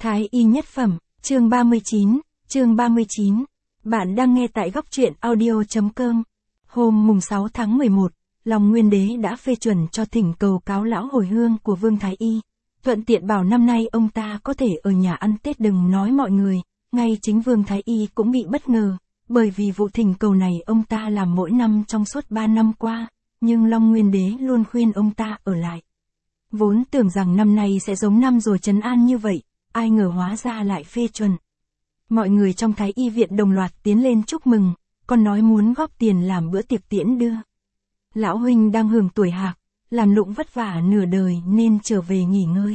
Thái y nhất phẩm, chương 39. Bạn đang nghe tại góc truyện audio.com. Hôm mùng 6 tháng 11, Long Nguyên Đế đã phê chuẩn cho thỉnh cầu cáo lão hồi hương của Vương Thái Y. Thuận tiện bảo năm nay ông ta có thể ở nhà ăn Tết, đừng nói mọi người, ngay chính Vương Thái Y cũng bị bất ngờ, bởi vì vụ thỉnh cầu này ông ta làm mỗi năm trong suốt 3 năm qua, nhưng Long Nguyên Đế luôn khuyên ông ta ở lại. Vốn tưởng rằng năm nay sẽ giống năm rồi trấn an như vậy, ai ngờ hóa ra lại phê chuẩn. Mọi người trong Thái Y viện đồng loạt tiến lên chúc mừng, còn nói muốn góp tiền làm bữa tiệc tiễn đưa. Lão huynh đang hưởng tuổi hạc, làm lụng vất vả nửa đời nên trở về nghỉ ngơi.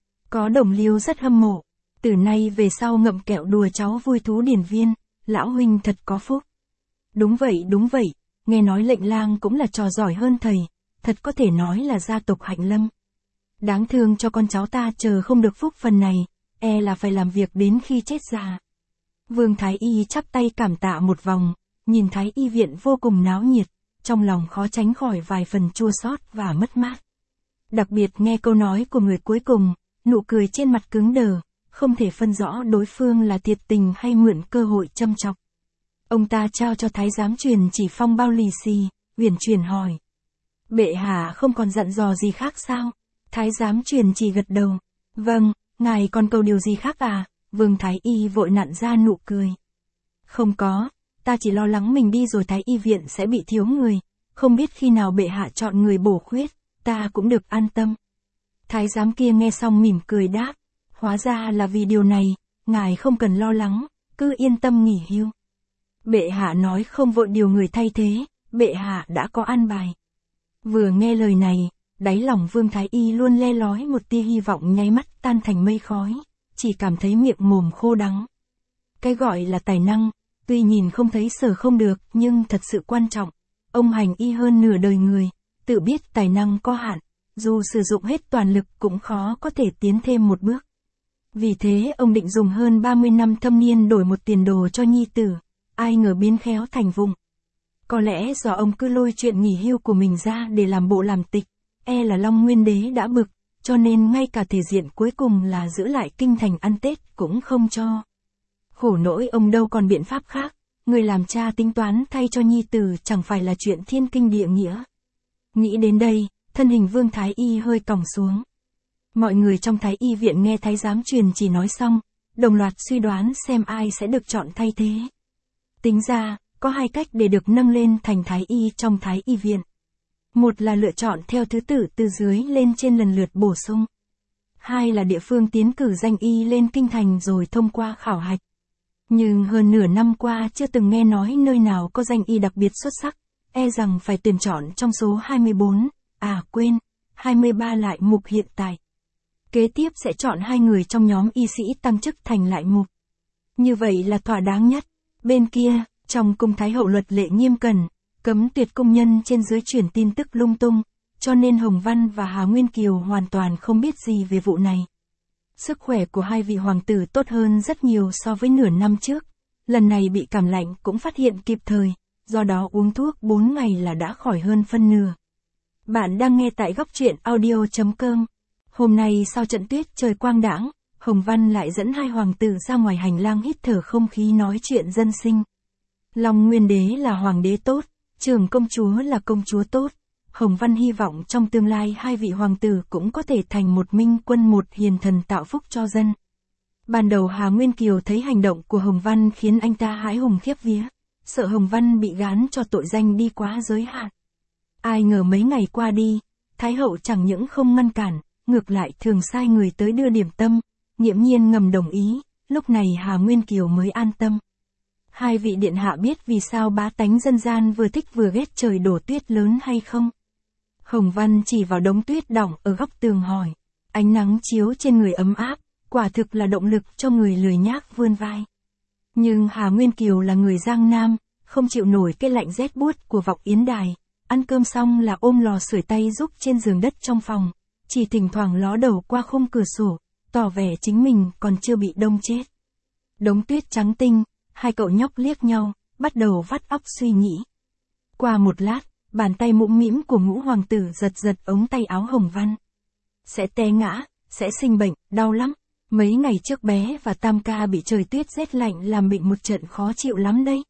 Có đồng liêu rất hâm mộ, từ nay về sau ngậm kẹo đùa cháu vui thú điển viên, lão huynh thật có phúc. Đúng vậy, nghe nói lệnh lang cũng là trò giỏi hơn thầy, thật có thể nói là gia tộc hạnh lâm. Đáng thương cho con cháu ta chờ không được phúc phần này, e là phải làm việc đến khi chết già. Vương Thái Y chắp tay cảm tạ một vòng, nhìn Thái Y viện vô cùng náo nhiệt, trong lòng khó tránh khỏi vài phần chua xót và mất mát. Đặc biệt nghe câu nói của người cuối cùng, nụ cười trên mặt cứng đờ, không thể phân rõ đối phương là thiệt tình hay mượn cơ hội châm chọc. Ông ta trao cho Thái giám truyền chỉ phong bao lì xì, uyển chuyển hỏi. Bệ hạ không còn dặn dò gì khác sao? Thái giám truyền chỉ gật đầu. Vâng, ngài còn cầu điều gì khác à? Vương Thái Y vội nặn ra nụ cười. Không có, ta chỉ lo lắng mình đi rồi Thái Y viện sẽ bị thiếu người, không biết khi nào bệ hạ chọn người bổ khuyết, ta cũng được an tâm. Thái giám kia nghe xong mỉm cười đáp, hóa ra là vì điều này, ngài không cần lo lắng, cứ yên tâm nghỉ hưu. Bệ hạ nói không vội điều người thay thế, bệ hạ đã có an bài. Vừa nghe lời này, đáy lòng Vương Thái Y luôn le lói một tia hy vọng nháy mắt tan thành mây khói, chỉ cảm thấy miệng mồm khô đắng. Cái gọi là tài năng, tuy nhìn không thấy sở không được nhưng thật sự quan trọng. Ông hành y hơn nửa đời người, tự biết tài năng có hạn, dù sử dụng hết toàn lực cũng khó có thể tiến thêm một bước. Vì thế ông định dùng hơn 30 năm thâm niên đổi một tiền đồ cho nhi tử, ai ngờ biến khéo thành vụng. Có lẽ do ông cứ lôi chuyện nghỉ hưu của mình ra để làm bộ làm tịch, e là Long Nguyên Đế đã bực, cho nên ngay cả thể diện cuối cùng là giữ lại kinh thành ăn Tết cũng không cho. Khổ nỗi ông đâu còn biện pháp khác, người làm cha tính toán thay cho nhi tử chẳng phải là chuyện thiên kinh địa nghĩa. Nghĩ đến đây, thân hình Vương Thái Y hơi còng xuống. Mọi người trong Thái Y viện nghe Thái giám truyền chỉ nói xong, đồng loạt suy đoán xem ai sẽ được chọn thay thế. Tính ra, có hai cách để được nâng lên thành Thái Y trong Thái Y viện. Một là lựa chọn theo thứ tự từ dưới lên trên lần lượt bổ sung. Hai là địa phương tiến cử danh y lên kinh thành rồi thông qua khảo hạch. Nhưng hơn nửa năm qua chưa từng nghe nói nơi nào có danh y đặc biệt xuất sắc, e rằng phải tuyển chọn trong số 24, 23 lại mục hiện tại. Kế tiếp sẽ chọn 2 người trong nhóm y sĩ tăng chức thành lại mục. Như vậy là thỏa đáng nhất. Bên kia, trong cung Thái hậu luật lệ nghiêm cẩn, cấm tuyệt công nhân trên dưới truyền tin tức lung tung, cho nên Hồng Văn và Hà Nguyên Kiều hoàn toàn không biết gì về vụ này. Sức khỏe của hai vị hoàng tử tốt hơn rất nhiều so với nửa năm trước, lần này bị cảm lạnh cũng phát hiện kịp thời, do đó uống thuốc 4 ngày là đã khỏi hơn phân nửa. Bạn đang nghe tại góc truyện audio.com. Hôm nay sau trận tuyết trời quang đãng, Hồng Văn lại dẫn 2 hoàng tử ra ngoài hành lang hít thở không khí nói chuyện dân sinh. Long Nguyên Đế là hoàng đế tốt, Trưởng công chúa là công chúa tốt. Hồng Văn hy vọng trong tương lai 2 vị hoàng tử cũng có thể thành một minh quân, một hiền thần tạo phúc cho dân. Ban đầu Hà Nguyên Kiều thấy hành động của Hồng Văn khiến anh ta hãi hùng khiếp vía, sợ Hồng Văn bị gán cho tội danh đi quá giới hạn. Ai ngờ mấy ngày qua đi, Thái hậu chẳng những không ngăn cản, ngược lại thường sai người tới đưa điểm tâm, nghiễm nhiên ngầm đồng ý, lúc này Hà Nguyên Kiều mới an tâm. 2 vị điện hạ biết vì sao bá tánh dân gian vừa thích vừa ghét trời đổ tuyết lớn hay không? Hồng Văn chỉ vào đống tuyết đỏng ở góc tường hỏi. Ánh nắng chiếu trên người ấm áp, quả thực là động lực cho người lười nhác vươn vai. Nhưng Hà Nguyên Kiều là người Giang Nam, không chịu nổi cái lạnh rét buốt của Vọng Yến Đài, ăn cơm xong là ôm lò sưởi tay giúp trên giường đất trong phòng, chỉ thỉnh thoảng ló đầu qua khung cửa sổ, tỏ vẻ chính mình còn chưa bị đông chết. Đống tuyết trắng tinh, 2 cậu nhóc liếc nhau, bắt đầu vắt óc suy nghĩ. Qua một lát, bàn tay mũm mĩm của Ngũ hoàng tử giật giật ống tay áo Hồng Văn. Sẽ té ngã, sẽ sinh bệnh, đau lắm. Mấy ngày trước bé và Tam ca bị trời tuyết rét lạnh làm bệnh một trận khó chịu lắm đấy.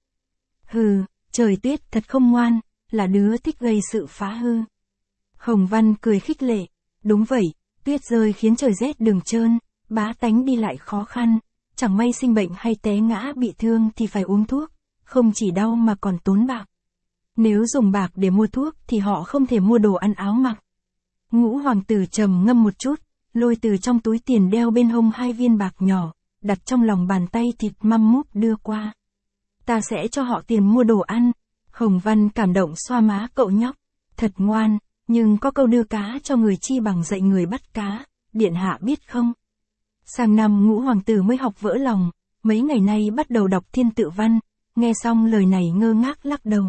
Hừ, trời tuyết thật không ngoan, là đứa thích gây sự phá hư. Hồng Văn cười khích lệ, đúng vậy, tuyết rơi khiến trời rét đường trơn, bá tánh đi lại khó khăn, chẳng may sinh bệnh hay té ngã bị thương thì phải uống thuốc, không chỉ đau mà còn tốn bạc. Nếu dùng bạc để mua thuốc thì họ không thể mua đồ ăn áo mặc. Ngũ hoàng tử trầm ngâm một chút, lôi từ trong túi tiền đeo bên hông 2 viên bạc nhỏ, đặt trong lòng bàn tay thịt măm múp đưa qua. Ta sẽ cho họ tiền mua đồ ăn. Hồng Văn cảm động xoa má cậu nhóc. Thật ngoan, nhưng có câu đưa cá cho người chi bằng dạy người bắt cá, điện hạ biết không? Sang năm Ngũ hoàng tử mới học vỡ lòng, mấy ngày nay bắt đầu đọc thiên tự văn, nghe xong lời này ngơ ngác lắc đầu.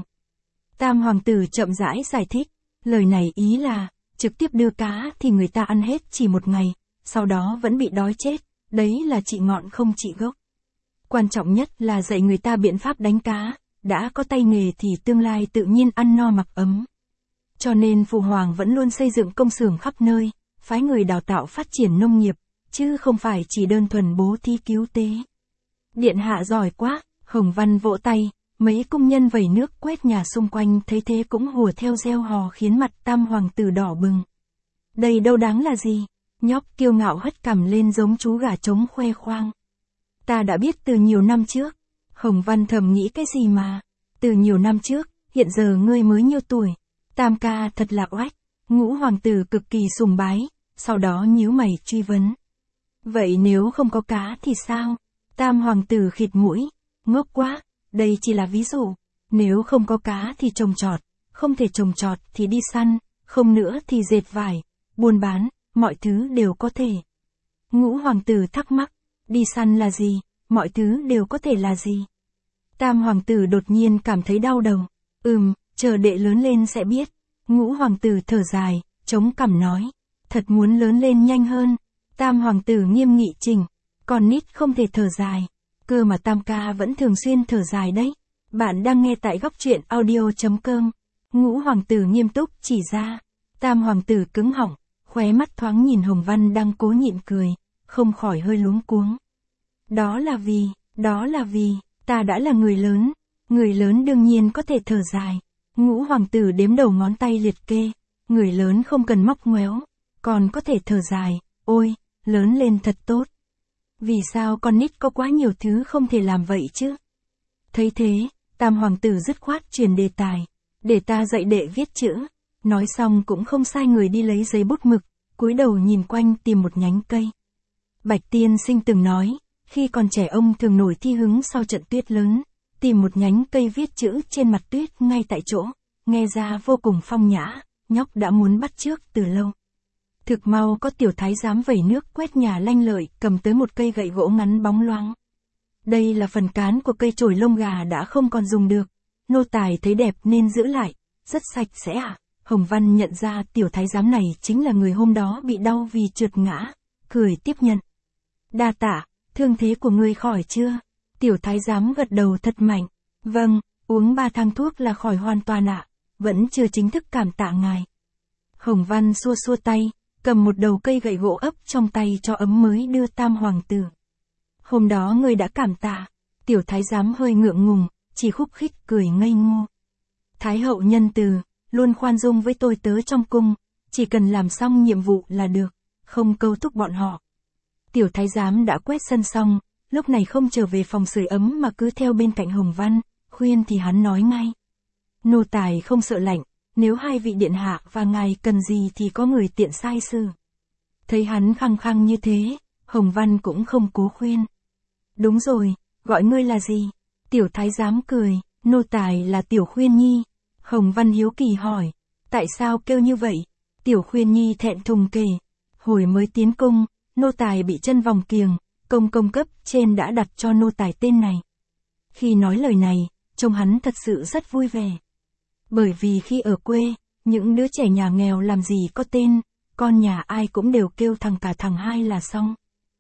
Tam hoàng tử chậm rãi giải thích, lời này ý là, trực tiếp đưa cá thì người ta ăn hết chỉ một ngày, sau đó vẫn bị đói chết, đấy là trị ngọn không trị gốc. Quan trọng nhất là dạy người ta biện pháp đánh cá, đã có tay nghề thì tương lai tự nhiên ăn no mặc ấm. Cho nên Phụ Hoàng vẫn luôn xây dựng công xưởng khắp nơi, phái người đào tạo phát triển nông nghiệp, chứ không phải chỉ đơn thuần bố thí cứu tế. Điện hạ giỏi quá, Hồng Văn vỗ tay, mấy công nhân vẩy nước quét nhà xung quanh thấy thế cũng hùa theo reo hò khiến mặt Tam hoàng tử đỏ bừng. Đây đâu đáng là gì, nhóc kiêu ngạo hất cằm lên giống chú gà trống khoe khoang. Ta đã biết từ nhiều năm trước. Hồng Văn thầm nghĩ cái gì mà, từ nhiều năm trước, hiện giờ ngươi mới nhiêu tuổi. Tam ca thật là oách. Ngũ hoàng tử cực kỳ sùng bái, sau đó nhíu mày truy vấn. Vậy nếu không có cá thì sao? Tam hoàng tử khịt mũi, ngốc quá, đây chỉ là ví dụ. Nếu không có cá thì trồng trọt, không thể trồng trọt thì đi săn, không nữa thì dệt vải, buôn bán, mọi thứ đều có thể. Ngũ hoàng tử thắc mắc, đi săn là gì, mọi thứ đều có thể là gì? Tam hoàng tử đột nhiên cảm thấy đau đầu. Chờ đệ lớn lên sẽ biết. Ngũ hoàng tử thở dài, chống cằm nói. Thật muốn lớn lên nhanh hơn. Tam hoàng tử nghiêm nghị chỉnh. Con nít không thể thở dài. Cơ mà Tam ca vẫn thường xuyên thở dài đấy. Bạn đang nghe tại góc truyện audio.com. Ngũ hoàng tử nghiêm túc chỉ ra. Tam hoàng tử cứng họng, khóe mắt thoáng nhìn Hồng Văn đang cố nhịn cười, không khỏi hơi luống cuống. Đó là vì, ta đã là người lớn đương nhiên có thể thở dài. Ngũ hoàng tử đếm đầu ngón tay liệt kê, người lớn không cần móc ngoéo, còn có thể thở dài, ôi, lớn lên thật tốt. Vì sao con nít có quá nhiều thứ không thể làm vậy chứ? Thấy thế, Tam hoàng tử dứt khoát truyền đề tài, để ta dạy đệ viết chữ. Nói xong cũng không sai người đi lấy giấy bút mực, cúi đầu nhìn quanh tìm một nhánh cây. Bạch tiên sinh từng nói, khi còn trẻ ông thường nổi thi hứng sau trận tuyết lớn, tìm một nhánh cây viết chữ trên mặt tuyết ngay tại chỗ, nghe ra vô cùng phong nhã, nhóc đã muốn bắt chước từ lâu. Thực mau có tiểu thái giám vẩy nước quét nhà lanh lợi cầm tới một cây gậy gỗ ngắn bóng loáng. Đây là phần cán của cây chổi lông gà đã không còn dùng được, nô tài thấy đẹp nên giữ lại, rất sạch sẽ à. Hồng Văn nhận ra tiểu thái giám này chính là người hôm đó bị đau vì trượt ngã, cười tiếp nhận. Đa tạ, thương thế của ngươi khỏi chưa? Tiểu thái giám gật đầu thật mạnh. Vâng, uống 3 thang thuốc là khỏi hoàn toàn ạ, vẫn chưa chính thức cảm tạ ngài. Hồng Văn xua xua tay, cầm một đầu cây gậy gỗ ấp trong tay cho ấm mới đưa Tam hoàng tử. Hôm đó ngươi đã cảm tạ, tiểu thái giám hơi ngượng ngùng, chỉ khúc khích cười ngây ngô. Thái hậu nhân từ, luôn khoan dung với tôi tớ trong cung, chỉ cần làm xong nhiệm vụ là được, không câu thúc bọn họ. Tiểu thái giám đã quét sân xong, lúc này không trở về phòng sưởi ấm mà cứ theo bên cạnh Hồng Văn, khuyên thì hắn nói ngay. Nô tài không sợ lạnh, nếu hai vị điện hạ và ngài cần gì thì có người tiện sai sự. Thấy hắn khăng khăng như thế, Hồng Văn cũng không cố khuyên. Đúng rồi, gọi ngươi là gì? Tiểu thái giám cười, nô tài là Tiểu Khuyên Nhi. Hồng Văn hiếu kỳ hỏi, tại sao kêu như vậy? Tiểu Khuyên Nhi thẹn thùng kể, hồi mới tiến cung, nô tài bị chân vòng kiềng, công cấp trên đã đặt cho nô tài tên này. Khi nói lời này, trông hắn thật sự rất vui vẻ. Bởi vì khi ở quê, những đứa trẻ nhà nghèo làm gì có tên, con nhà ai cũng đều kêu thằng cả thằng hai là xong.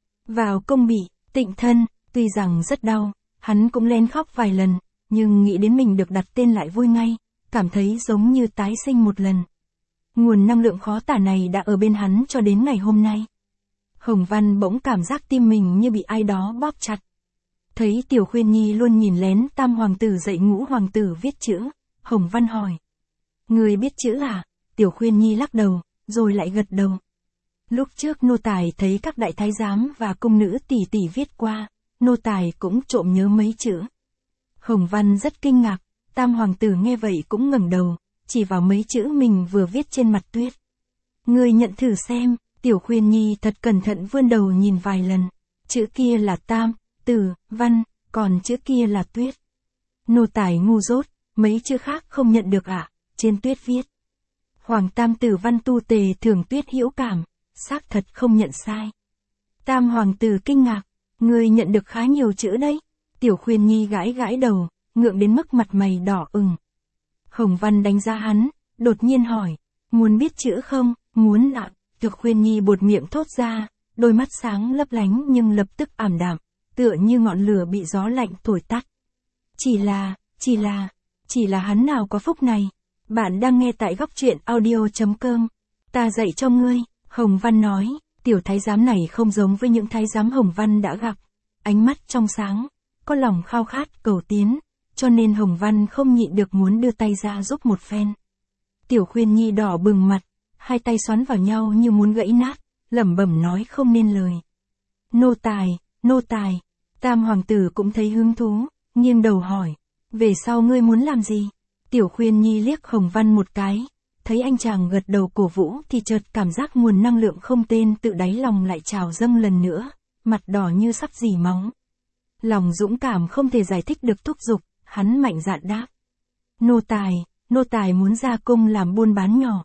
Vào công bị, tịnh thân, tuy rằng rất đau, hắn cũng lén khóc vài lần, nhưng nghĩ đến mình được đặt tên lại vui ngay, cảm thấy giống như tái sinh một lần. Nguồn năng lượng khó tả này đã ở bên hắn cho đến ngày hôm nay. Hồng Văn bỗng cảm giác tim mình như bị ai đó bóp chặt. Thấy Tiểu Khuyên Nhi luôn nhìn lén Tam hoàng tử dạy Ngũ hoàng tử viết chữ, Hồng Văn hỏi. Người biết chữ à? Tiểu Khuyên Nhi lắc đầu, rồi lại gật đầu. Lúc trước nô tài thấy các đại thái giám và cung nữ tỷ tỷ viết qua, nô tài cũng trộm nhớ mấy chữ. Hồng Văn rất kinh ngạc, Tam hoàng tử nghe vậy cũng ngẩng đầu, chỉ vào mấy chữ mình vừa viết trên mặt tuyết. Người nhận thử xem. Tiểu Khuyên Nhi thật cẩn thận vươn đầu nhìn vài lần. Chữ kia là Tam, Tử, Văn, còn chữ kia là Tuyết. Nô tài ngu dốt, mấy chữ khác không nhận được ạ, trên tuyết viết. Hoàng Tam Tử Văn tu tề thường tuyết hữu cảm, xác thật không nhận sai. Tam hoàng tử kinh ngạc, người nhận được khá nhiều chữ đấy. Tiểu Khuyên Nhi gãi gãi đầu, ngượng đến mức mặt mày đỏ ửng. Hồng Văn đánh giá hắn, đột nhiên hỏi, muốn biết chữ không? Muốn ạ. Tiểu Khuyên Nhi buột miệng thốt ra, đôi mắt sáng lấp lánh nhưng lập tức ảm đạm, tựa như ngọn lửa bị gió lạnh thổi tắt. Chỉ là hắn nào có phúc này. Bạn đang nghe tại góc truyện audio.com. Ta dạy cho ngươi, Hồng Văn nói, tiểu thái giám này không giống với những thái giám Hồng Văn đã gặp. Ánh mắt trong sáng, có lòng khao khát cầu tiến, cho nên Hồng Văn không nhịn được muốn đưa tay ra giúp một phen. Tiểu Khuyên Nhi đỏ bừng mặt, hai tay xoắn vào nhau như muốn gãy nát, lẩm bẩm nói không nên lời. Nô tài, Tam hoàng tử cũng thấy hứng thú, nghiêng đầu hỏi, về sau ngươi muốn làm gì? Tiểu Khuyên Nhi liếc Hồng Văn một cái, thấy anh chàng gật đầu cổ vũ thì chợt cảm giác nguồn năng lượng không tên tự đáy lòng lại trào dâng lần nữa, mặt đỏ như sắp rỉ máu. Lòng dũng cảm không thể giải thích được thúc giục, hắn mạnh dạn đáp. Nô tài muốn ra cung làm buôn bán nhỏ.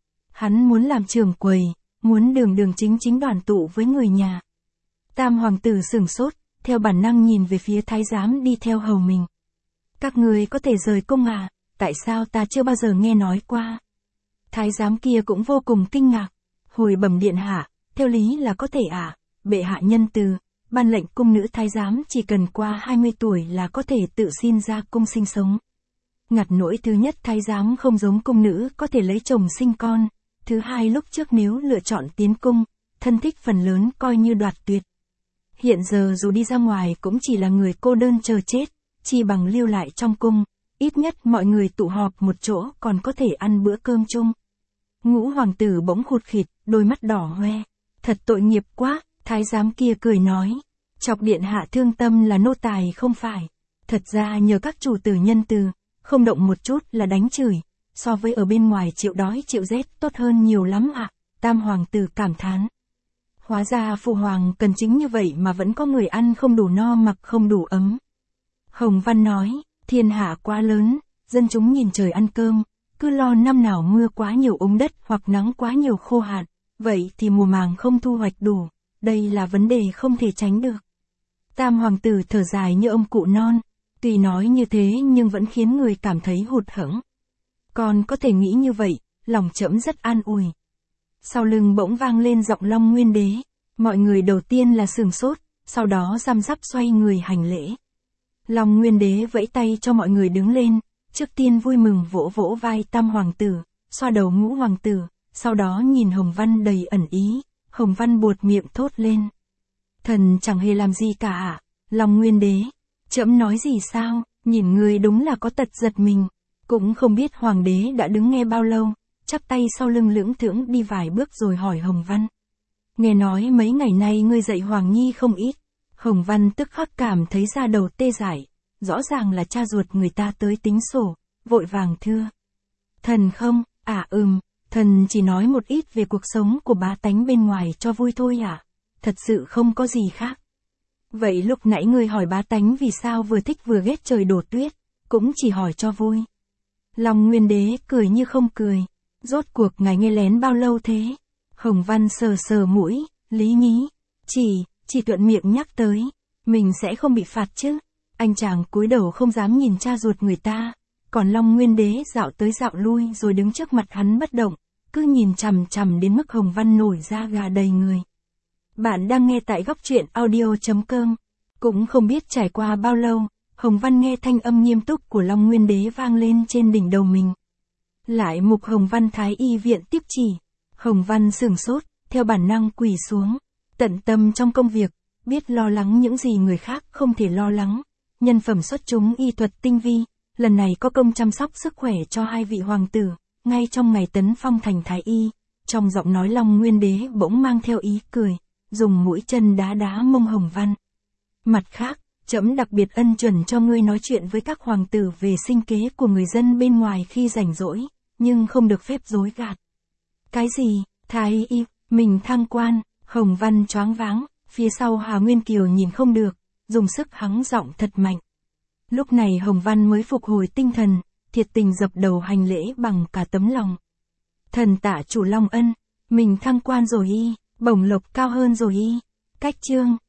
Hắn muốn làm trưởng quầy, muốn đường chính đoàn tụ với người nhà. Tam hoàng tử sửng sốt, theo bản năng nhìn về phía thái giám đi theo hầu mình. Các người có thể rời cung à, tại sao ta chưa bao giờ nghe nói qua? Thái giám kia cũng vô cùng kinh ngạc, hồi bẩm điện hạ, theo lý là có thể ạ, bệ hạ nhân từ, ban lệnh cung nữ thái giám chỉ cần qua 20 tuổi là có thể tự xin ra cung sinh sống. Ngặt nỗi thứ nhất thái giám không giống cung nữ có thể lấy chồng sinh con. Thứ hai lúc trước nếu lựa chọn tiến cung, thân thích phần lớn coi như đoạt tuyệt. Hiện giờ dù đi ra ngoài cũng chỉ là người cô đơn chờ chết, chi bằng lưu lại trong cung, ít nhất mọi người tụ họp một chỗ còn có thể ăn bữa cơm chung. Ngũ hoàng tử bỗng khụt khịt, đôi mắt đỏ hoe. Thật tội nghiệp quá, thái giám kia cười nói. Chọc điện hạ thương tâm là nô tài không phải. Thật ra nhờ các chủ tử nhân từ, không động một chút là đánh chửi. So với ở bên ngoài chịu đói chịu rét tốt hơn nhiều lắm ạ. Tam hoàng tử cảm thán. Hóa ra phụ hoàng cần chính như vậy mà vẫn có người ăn không đủ no mặc không đủ ấm. Hồng Văn nói, thiên hạ quá lớn, dân chúng nhìn trời ăn cơm, cứ lo năm nào mưa quá nhiều úng đất hoặc nắng quá nhiều khô hạn, vậy thì mùa màng không thu hoạch đủ, đây là vấn đề không thể tránh được. Tam hoàng tử thở dài như ông cụ non, tuy nói như thế nhưng vẫn khiến người cảm thấy hụt hẫng. Còn có thể nghĩ như vậy, lòng trẫm rất an ủi. Sau lưng bỗng vang lên giọng Long Nguyên Đế, mọi người đầu tiên là sửng sốt, sau đó răm rắp xoay người hành lễ. Long Nguyên Đế vẫy tay cho mọi người đứng lên, trước tiên vui mừng vỗ vỗ vai Tam hoàng tử, xoa đầu Ngũ hoàng tử, sau đó nhìn Hồng Văn đầy ẩn ý, Hồng Văn buột miệng thốt lên. Thần chẳng hề làm gì cả ạ, Long Nguyên Đế, trẫm nói gì sao, nhìn người đúng là có tật giật mình, cũng không biết hoàng đế đã đứng nghe bao lâu, chắp tay sau lưng lưỡng thưởng đi vài bước rồi hỏi Hồng Văn. Nghe nói mấy ngày nay ngươi dạy Hoàng Nhi không ít. Hồng Văn tức khắc cảm thấy da đầu tê dại, rõ ràng là cha ruột người ta tới tính sổ, vội vàng thưa. Thần không, thần chỉ nói một ít về cuộc sống của bá tánh bên ngoài cho vui thôi ạ. Thật sự không có gì khác. Vậy lúc nãy ngươi hỏi bá tánh vì sao vừa thích vừa ghét trời đổ tuyết, cũng chỉ hỏi cho vui. Long Nguyên Đế cười như không cười. Rốt cuộc ngài nghe lén bao lâu thế? Hồng Văn sờ sờ mũi, lý nhí. Chỉ thuận miệng nhắc tới. Mình sẽ không bị phạt chứ. Anh chàng cúi đầu không dám nhìn cha ruột người ta. Còn Long Nguyên Đế dạo tới dạo lui rồi đứng trước mặt hắn bất động. Cứ nhìn chằm chằm đến mức Hồng Văn nổi da gà đầy người. Bạn đang nghe tại góc truyện audio.com. Cũng không biết trải qua bao lâu, Hồng Văn nghe thanh âm nghiêm túc của Long Nguyên Đế vang lên trên đỉnh đầu mình. Lại mục Hồng Văn Thái Y viện tiếp chỉ. Hồng Văn sửng sốt, theo bản năng quỳ xuống. Tận tâm trong công việc, biết lo lắng những gì người khác không thể lo lắng. Nhân phẩm xuất chúng y thuật tinh vi, lần này có công chăm sóc sức khỏe cho hai vị hoàng tử, ngay trong ngày tấn phong thành thái y. Trong giọng nói Long Nguyên Đế bỗng mang theo ý cười, dùng mũi chân đá đá mông Hồng Văn. Mặt khác, trẫm đặc biệt ân chuẩn cho ngươi nói chuyện với các hoàng tử về sinh kế của người dân bên ngoài khi rảnh rỗi, nhưng không được phép dối gạt. Cái gì? Thái y, mình thăng quan, Hồng Văn choáng váng, phía sau Hà Nguyên Kiều nhìn không được, dùng sức hắng giọng thật mạnh. Lúc này Hồng Văn mới phục hồi tinh thần, thiệt tình dập đầu hành lễ bằng cả tấm lòng. Thần tạ chủ Long ân, mình thăng quan rồi y, bổng lộc cao hơn rồi y. Cách chương